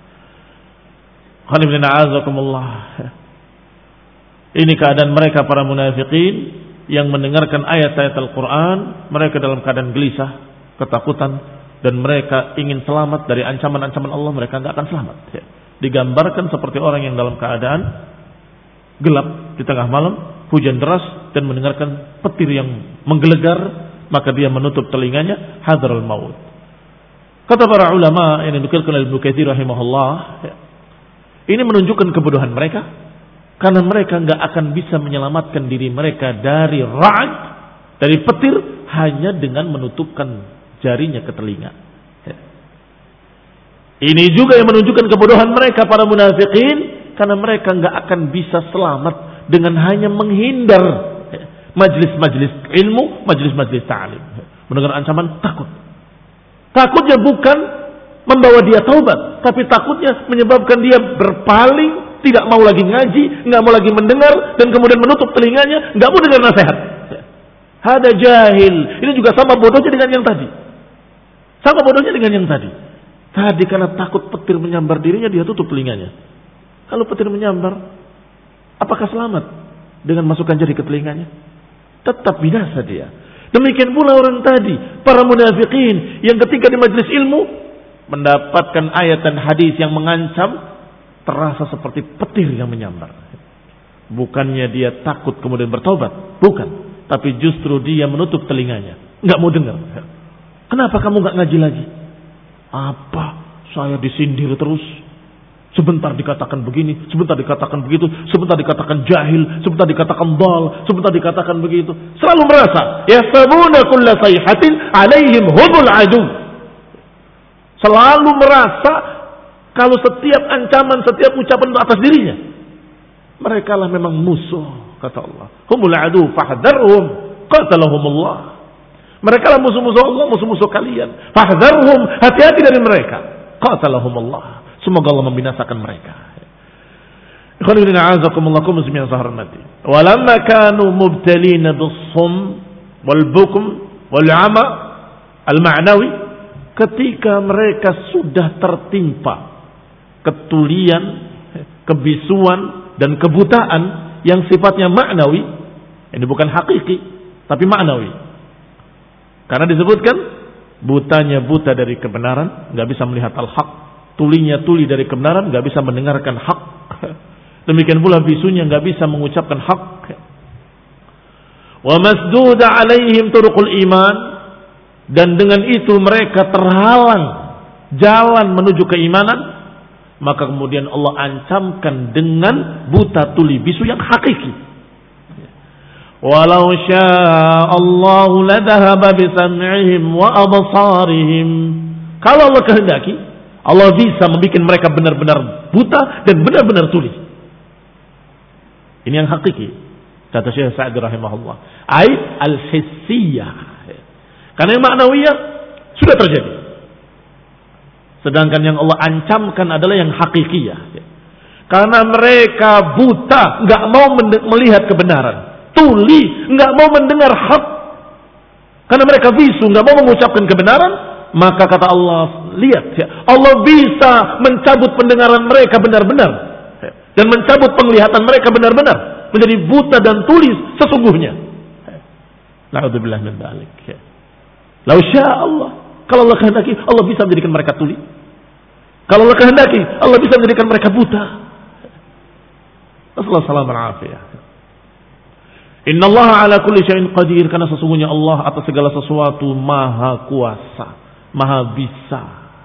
Ini keadaan mereka para munafikin yang mendengarkan ayat-ayat Al-Quran, mereka dalam keadaan gelisah, ketakutan, dan mereka ingin selamat dari ancaman-ancaman Allah, mereka nggak akan selamat. Ya. Digambarkan seperti orang yang dalam keadaan gelap di tengah malam, hujan deras dan mendengarkan petir yang menggelegar, maka dia menutup telinganya, hadral maut. Kata para ulama yang dinukilkan oleh Ibnu Katsir rahimahullah, ya, ini menunjukkan kebodohan mereka, karena mereka nggak akan bisa menyelamatkan diri mereka dari ra'd, dari petir, hanya dengan menutupkan jarinya ke telinga. Ya. Ini juga yang menunjukkan kebodohan mereka para munafikin, karena mereka nggak akan bisa selamat dengan hanya menghindar majlis-majlis ilmu, majlis-majlis ta'lim. Mendengar ancaman, takut. Takutnya bukan membawa dia taubat, tapi takutnya menyebabkan dia berpaling, tidak mau lagi ngaji, nggak mau lagi mendengar, dan kemudian menutup telinganya, nggak mau dengar nasihat. Hada jahil. Ini juga sama bodohnya dengan yang tadi. Sama bodohnya dengan yang tadi. Tadi karena takut petir menyambar dirinya, dia tutup telinganya. Kalau petir menyambar, apakah selamat dengan masukkan jari ke telinganya? Tetap binasa dia. Demikian pula orang tadi, para munafikin yang ketika di majelis ilmu mendapatkan ayat dan hadis yang mengancam, terasa seperti petir yang menyambar. Bukannya dia takut kemudian bertobat, bukan, tapi justru dia menutup telinganya, nggak mau dengar. Kenapa kamu nggak ngaji lagi? Apa? Saya disindir terus. Sebentar dikatakan begini, sebentar dikatakan begitu, sebentar dikatakan jahil, sebentar dikatakan dal, sebentar dikatakan begitu. Selalu merasa, yahsabuna kulla sayhatin alaihim humul adu. Selalu merasa kalau setiap ancaman, setiap ucapan atas dirinya, mereka lah memang musuh, kata Allah. Humul adu fahdharhum qatalahumullah. Mereka lah musuh-musuh Allah, musuh-musuh kalian. Fahdharhum, hati-hati dari mereka. Qatalahumullah. Semoga Allah membinasakan mereka. Ikhwanifidina a'azakumullah muslimin saharmati. Walamma kanu mubtalina bis-sum wal-bukm wal-'ama al-ma'nawi, ketika mereka sudah tertimpa ketulian, kebisuan dan kebutaan yang sifatnya ma'nawi, ini bukan hakiki tapi ma'nawi. Karena disebutkan butanya buta dari kebenaran, enggak bisa melihat al-haq. Tulinya tuli dari kebenaran, nggak bisa mendengarkan hak. Demikian pula bisunya nggak bisa mengucapkan hak. Wa masduda alaihim turuqul iman, dan dengan itu mereka terhalang jalan menuju keimanan, maka kemudian Allah ancamkan dengan buta tuli bisu yang hakiki. Walau syaa Allahu ladhahaba bisam'ihim wa absarihim. Kalau Allah kehendaki, Allah bisa membuat mereka benar-benar buta dan benar-benar tuli. Ini yang hakiki, kata Syekh Sa'di rahimahullah. Ayat al-hissiyah. Karena yang ma'nawiyah sudah terjadi. Sedangkan yang Allah ancamkan adalah yang hakikiyah. Karena mereka buta, nggak mau melihat kebenaran. Tuli, nggak mau mendengar hak. Karena mereka bisu, nggak mau mengucapkan kebenaran. Maka kata Allah, lihat ya, Allah bisa mencabut pendengaran mereka benar-benar dan mencabut penglihatan mereka benar-benar, menjadi buta dan tuli sesungguhnya. Na'udzubillah min dzalik. Lau syaa Allah, kalau Allah kehendaki, Allah bisa menjadikan mereka tuli. Kalau Allah kehendaki, Allah bisa menjadikan mereka buta. Nasallahu salaman afiyah. Innallaha ala kulli syai'in qadir, karena sesungguhnya Allah atas segala sesuatu maha kuasa, maha bisa.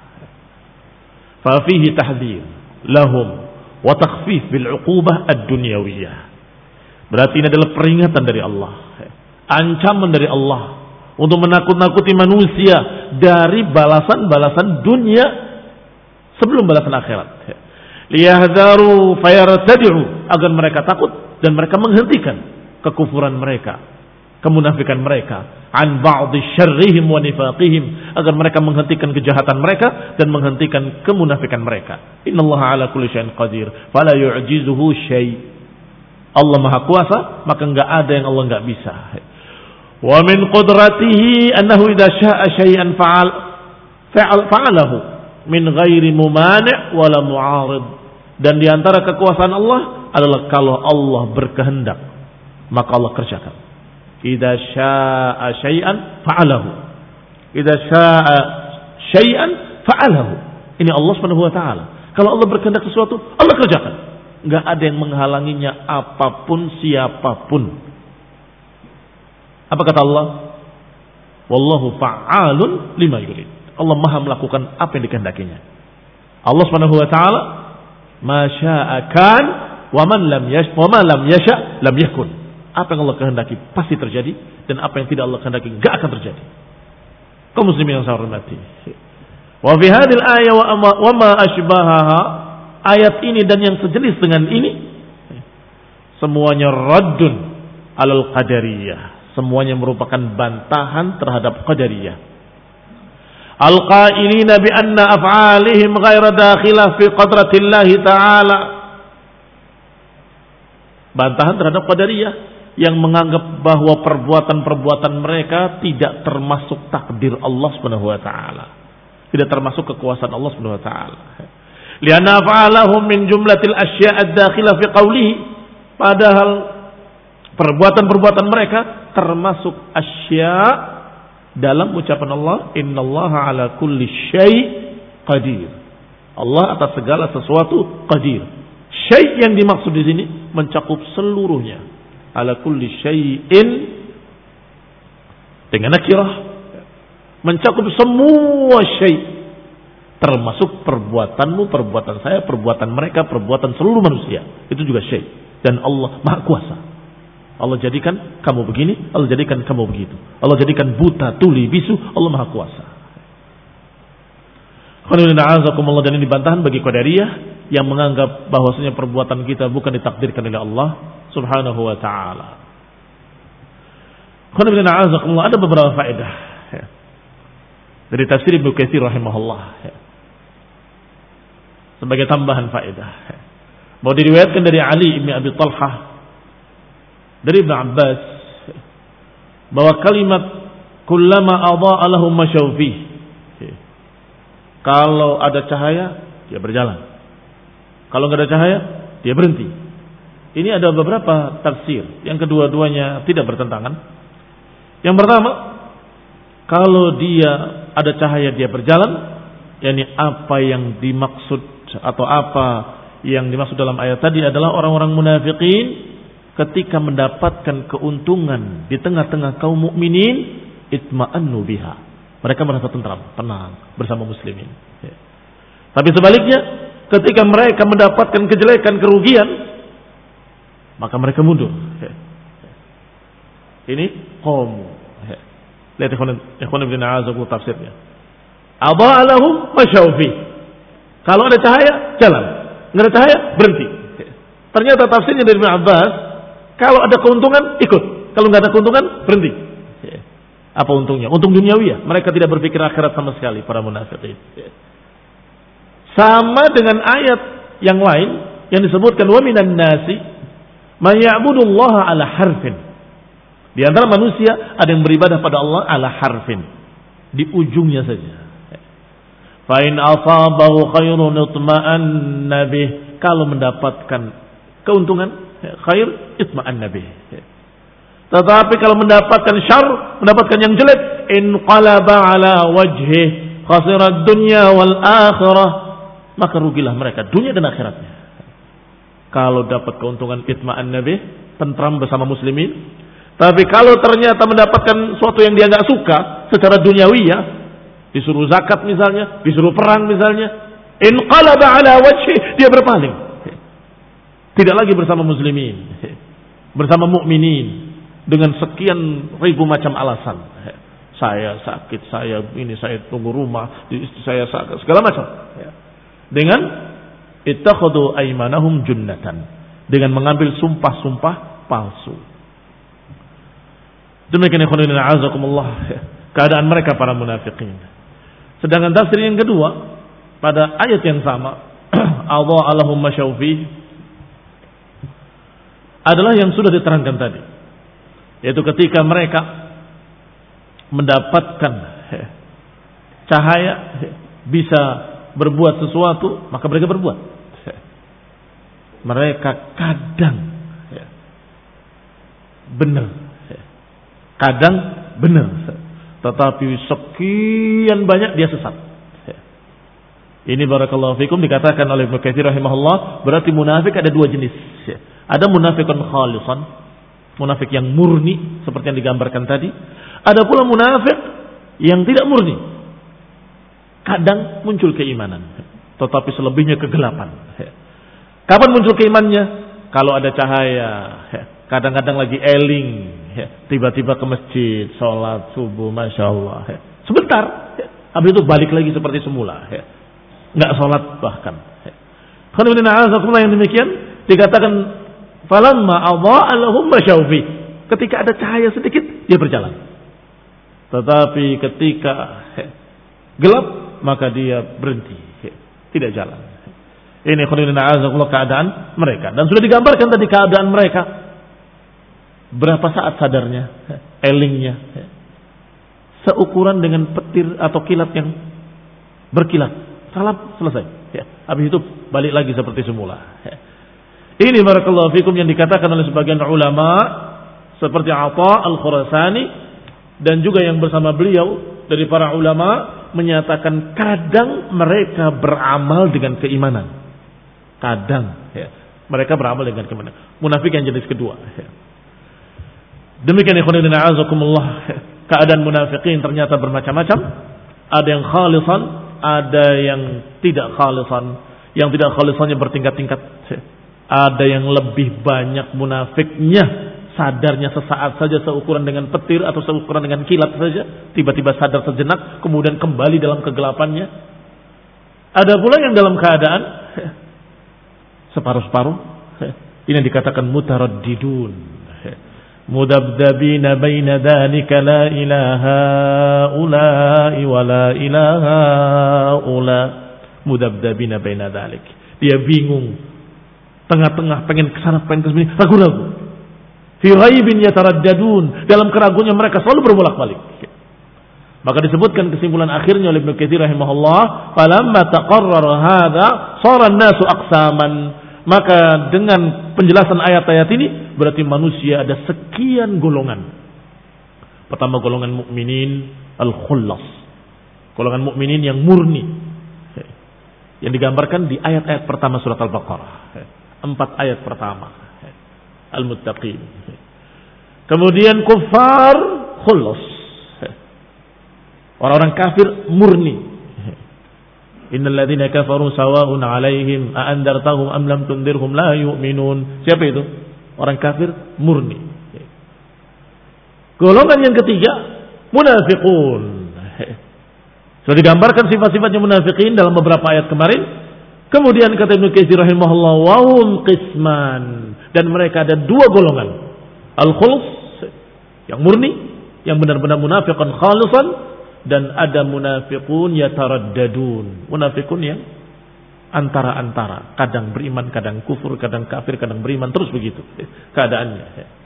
Fa fihi tahdhir lahum wa takhfif bil 'uqubah ad-dunyawiyah. Berarti ini adalah peringatan dari Allah, ancaman dari Allah untuk menakut-nakuti manusia dari balasan-balasan dunia sebelum balasan akhirat. Liyahdharu fayartadi'u, agar mereka takut dan mereka menghentikan kekufuran mereka, kemunafikan mereka, an ba'dhi syarrihim wa nifaqihim, agar mereka menghentikan kejahatan mereka dan menghentikan kemunafikan mereka. Innallaha ala kulli syai'in qadir, fala yu'jizuhu syai'. Allah Maha Kuasa, maka enggak ada yang Allah enggak bisa. Wa min qudratihi annahu idza syaa'a syai'an fa'al fa'al fa'alahu min ghairi mumani' wala mu'arid. Dan di antara kekuasaan Allah adalah kalau Allah berkehendak, maka Allah kerjakan. Idza syaa'a syai'an fa'alahu. Idza syaa'a syai'an fa'alahu. Ini Allah Subhanahu wa taala. Kalau Allah berkehendak sesuatu, Allah kerjakan. Enggak ada yang menghalanginya apapun siapapun. Apa kata Allah? Wallahu fa'alun lima yurid. Allah Maha melakukan apa yang dikehendakinya. Allah Subhanahu wa taala ma syaa kan wa man lam yash wa ma lam yasha lam yakun. Apa yang Allah kehendaki pasti terjadi dan apa yang tidak Allah kehendaki enggak akan terjadi. Kaum muslimin yang saya hormati. Wa fi hadhil ayah wa ma ashbahaha, ayat ini dan yang sejenis dengan ini semuanya raddun alal qadariyah, semuanya merupakan bantahan terhadap qadariyah. Al-qailina bi anna af'alihim ghaira dakhilah fi qadratillahi ta'ala. Bantahan terhadap qadariyah yang menganggap bahwa perbuatan-perbuatan mereka tidak termasuk takdir Allah Subhanahu wa taala. Tidak termasuk kekuasaan Allah Subhanahu wa taala. Lianna af'alahum min jumlatil asya' ad-dakhilah fi qawlihi. Padahal perbuatan-perbuatan mereka termasuk asya' dalam ucapan Allah, innallaha ala kulli syai' qadir. Allah atas segala sesuatu qadir. Syai' yang dimaksud di sini mencakup seluruhnya. Ala kulli syai'in dengan nakirah, mencakup semua syai', termasuk perbuatanmu, perbuatan saya, perbuatan mereka, perbuatan seluruh manusia. Itu juga syai'. Dan Allah Maha Kuasa. Allah jadikan kamu begini, Allah jadikan kamu begitu. Allah jadikan buta, tuli, bisu, Allah Maha Kuasa. Dan ini bantahan bagi Qadariyah yang menganggap bahwasanya perbuatan kita bukan ditakdirkan oleh Allah Subhanahu wa taala. Ada beberapa faedah dari tafsir Ibnu Katsir rahimahullah sebagai tambahan faedah. Bahwa diriwayatkan dari Ali bin Abi Talhah dari Ibnu Abbas bahwa kalimat kullama adha'a lahum masyaw fi, kalau ada cahaya dia berjalan, kalau enggak ada cahaya dia berhenti. Ini ada beberapa tafsir yang kedua-duanya tidak bertentangan. Yang pertama, kalau dia ada cahaya dia berjalan, yakni apa yang dimaksud atau apa yang dimaksud dalam ayat tadi adalah orang-orang munafikin ketika mendapatkan keuntungan di tengah-tengah kaum mukminin, itma'annu biha. Mereka merasa tentram, tenang bersama muslimin. Ya. Tapi sebaliknya, ketika mereka mendapatkan kejelekan, kerugian, maka mereka mundur. Ya. Ini qaum. Ya. Lihat ikhwan ibn a'azakullah tafsirnya. Adha'a lahum masyawfi. Kalau ada cahaya, jalan. Enggak ada cahaya, berhenti. Ya. Ternyata tafsirnya dari Ibn Abbas, kalau ada keuntungan, ikut. Kalau nggak ada keuntungan, berhenti. Apa untungnya? Untung duniawi ya. Mereka tidak berpikir akhirat sama sekali, para munafikin. Sama dengan ayat yang lain yang disebutkan wa minan nasi may ya'budullaha ala harfin. Di antara manusia ada yang beribadah pada Allah ala harfin. Di ujungnya saja. Fa in asabahu khairun itma'anna bih. Kalau mendapatkan keuntungan khair itma'anna bih. Tetapi kalau mendapatkan syar, mendapatkan yang jelek, inqalaba ala wajhi khasirat dunya wal akhirah, maka rugilah mereka dunia dan akhiratnya. Kalau dapat keuntungan itma'anna bih, tentram bersama muslimin. Tapi kalau ternyata mendapatkan sesuatu yang dia enggak suka secara duniawi ya, disuruh zakat misalnya, disuruh perang misalnya, inqalaba ala wajhi, dia berpaling. Tidak lagi bersama muslimin, bersama mukminin dengan sekian ribu macam alasan. Saya sakit, saya ini, saya tunggu rumah, istri saya sakit, segala macam. Dengan ittakhadhu aymanahum junnatan, dengan mengambil sumpah-sumpah palsu. Demikian ikhwan a'azakumullah keadaan mereka para munafikin. Sedangkan tafsir yang kedua pada ayat yang sama, adha'a lahum masyawfi, adalah yang sudah diterangkan tadi, yaitu ketika mereka mendapatkan cahaya bisa berbuat sesuatu, maka mereka berbuat. Mereka kadang benar, kadang benar, tetapi sekian banyak dia sesat. Ini barakallahu fikum dikatakan oleh Ibnu Katsir rahimahullah, berarti munafik ada dua jenis. Ada munafikun khalisan, munafik yang murni seperti yang digambarkan tadi. Ada pula munafik yang tidak murni. Kadang muncul keimanan, tetapi selebihnya kegelapan. Kapan muncul keimannya? Kalau ada cahaya. Kadang-kadang lagi eling, tiba-tiba ke masjid, sholat subuh, masya Allah. Sebentar, habis itu balik lagi seperti semula. Nggak sholat bahkan. Kalau yang demikian dikatakan falamma adha'a lahum masyaufi. Ketika ada cahaya sedikit dia berjalan. Tetapi ketika gelap maka dia berhenti, tidak jalan. Ini keadaan mereka, dan sudah digambarkan tadi keadaan mereka. Berapa saat sadarnya, elingnya, seukuran dengan petir atau kilat yang berkilat. Salam, selesai. Ya. Habis itu balik lagi seperti semula. Ya. Ini barakallahu fikum yang dikatakan oleh sebagian ulama seperti Atha Al-Khurasani dan juga yang bersama beliau dari para ulama menyatakan kadang mereka beramal dengan keimanan. Kadang ya. Mereka beramal dengan keimanan. Munafik yang jenis kedua. Ya. Demikian ikhwan fillah a'azakumullah. Keadaan munafikin ternyata bermacam-macam. Ada yang khalisan, ada yang tidak khalisan. Yang tidak khalisannya bertingkat-tingkat. Ada yang lebih banyak munafiknya, sadarnya sesaat saja seukuran dengan petir atau seukuran dengan kilat saja, tiba-tiba sadar sejenak kemudian kembali dalam kegelapannya. Ada pula yang dalam keadaan separuh-separuh. Ini dikatakan mutaraddidun, mudabdabina baina dzalika la ilaha ula'i wa la ilaha ula, mudabdabina baina dzalik. Dia bingung, tengah-tengah, pengen kesana pengen kesini, ragu-ragu. Fi ghaibin yataraddadun, dalam keraguannya mereka selalu berbolak-balik. Maka disebutkan kesimpulan akhirnya oleh Ibnu Katsir rahimahullah, falamma taqarrara hadza shara an-nasu aqsaman. Maka dengan penjelasan ayat-ayat ini berarti manusia ada sekian golongan. Pertama golongan mukminin al-khullas, golongan mukminin yang murni, yang digambarkan di ayat-ayat pertama surat Al-Baqarah, empat ayat pertama, al-muttaqin. Kemudian kuffar khullas, orang-orang kafir murni. Innal ladzina kafaru sawa'un 'alaihim a andartahum am lam tundirhum la yu'minun. Siapa itu? Orang kafir murni. Golongan yang ketiga munafiqun. Sudah digambarkan sifat-sifatnya munafiqin dalam beberapa ayat kemarin. Kemudian kata Ibnu Katsir rahimahullah, wa hum qisman, dan mereka ada dua golongan. Al-khulus yang murni, yang benar-benar munafiqan khalisan, dan ada munafiqun yataraddadun, munafiqun yang antara-antara, kadang beriman, kadang kufur, kadang kafir, kadang beriman, terus begitu keadaannya.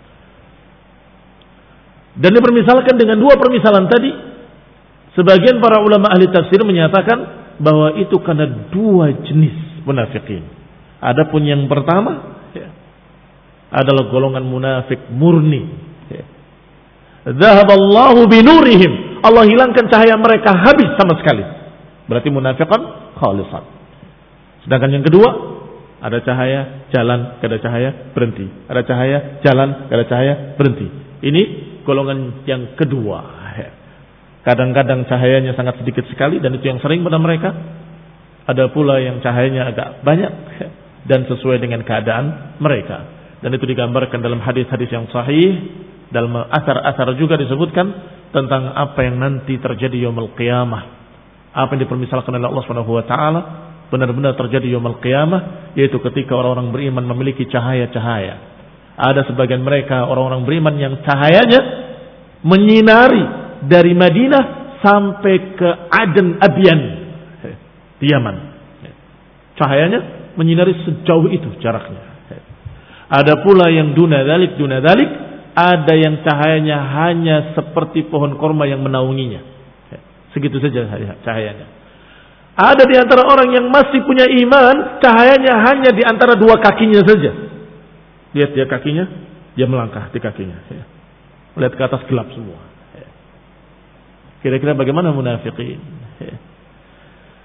Dan dipermisalkan dengan dua permisalan tadi. Sebagian para ulama ahli tafsir menyatakan bahwa itu karena dua jenis munafiqin. Adapun yang pertama adalah golongan munafik murni. Zahaballahu binurihim, Allah hilangkan cahaya mereka habis sama sekali. Berarti munafiqan khalisan. Sedangkan yang kedua, ada cahaya jalan, ada cahaya berhenti. Ada cahaya jalan, ada cahaya berhenti. Ini golongan yang kedua. Kadang-kadang cahayanya sangat sedikit sekali, dan itu yang sering pada mereka. Ada pula yang cahayanya agak banyak dan sesuai dengan keadaan mereka. Dan itu digambarkan dalam hadis-hadis yang sahih. Dalam asar-asar juga disebutkan tentang apa yang nanti terjadi yaumul qiyamah. Apa yang dipermisalkan oleh Allah Subhanahu wa taala benar-benar terjadi yaumul qiyamah, yaitu ketika orang-orang beriman memiliki cahaya-cahaya. Ada sebagian mereka orang-orang beriman yang cahayanya menyinari dari Madinah sampai ke Aden Abyan di Yaman. Cahayanya menyinari sejauh itu jaraknya. Ada pula yang duna dalik duna dalik, ada yang cahayanya hanya seperti pohon korma yang menaunginya. Segitu saja cahayanya. Ada di antara orang yang masih punya iman, cahayanya hanya di antara dua kakinya saja. Lihat dia kakinya, dia melangkah di kakinya. Lihat ke atas gelap semua. Kira-kira bagaimana munafiqin?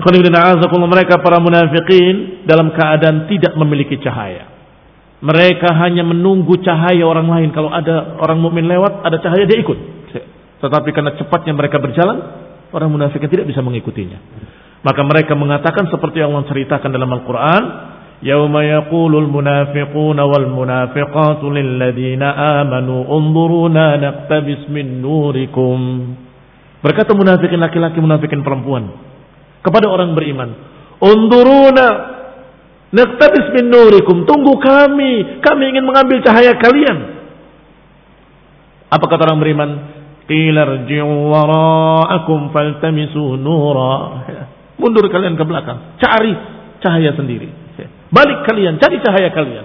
Mereka para munafikin dalam keadaan tidak memiliki cahaya. Mereka hanya menunggu cahaya orang lain. Kalau ada orang mukmin lewat, ada cahaya dia ikut. Tetapi karena cepatnya mereka berjalan, orang munafik tidak bisa mengikutinya. Maka mereka mengatakan seperti yang Allah ceritakan dalam Al-Quran, yauma yaqulul munafiquna wal munafiqatu lil ladzina amanu unzuruna naqtabis min nurikum. Berkata munafikin laki-laki, munafikin perempuan kepada orang beriman, unzuruna naqtabis min nurikum, tunggu kami, kami ingin mengambil cahaya kalian. Apa kata orang beriman? Qila irji'u wara'akum faltamisu nura. Mundur kalian ke belakang, cari cahaya sendiri. Balik kalian, cari cahaya kalian.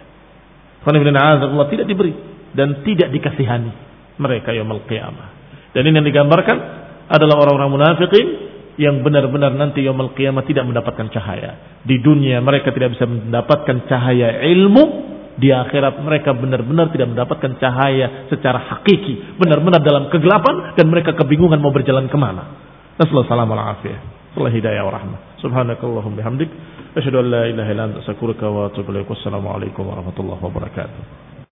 Allah tidak diberi dan tidak dikasihani mereka yaumul qiyamah. Dan ini yang digambarkan adalah orang-orang munafikin yang benar-benar nanti yaumul qiyamah tidak mendapatkan cahaya. Di dunia mereka tidak bisa mendapatkan cahaya ilmu, di akhirat mereka benar-benar tidak mendapatkan cahaya secara hakiki, benar-benar dalam kegelapan dan mereka kebingungan mau berjalan kemana. Nasallallahu alaihi wasallam. Allah hidayah wa rahmah. Subhanakallahumma bihamdik asyhadu an la ilaha illa anta astaghfiruka wa atubu ilaik. Wassalamu alaikum warahmatullahi wabarakatuh.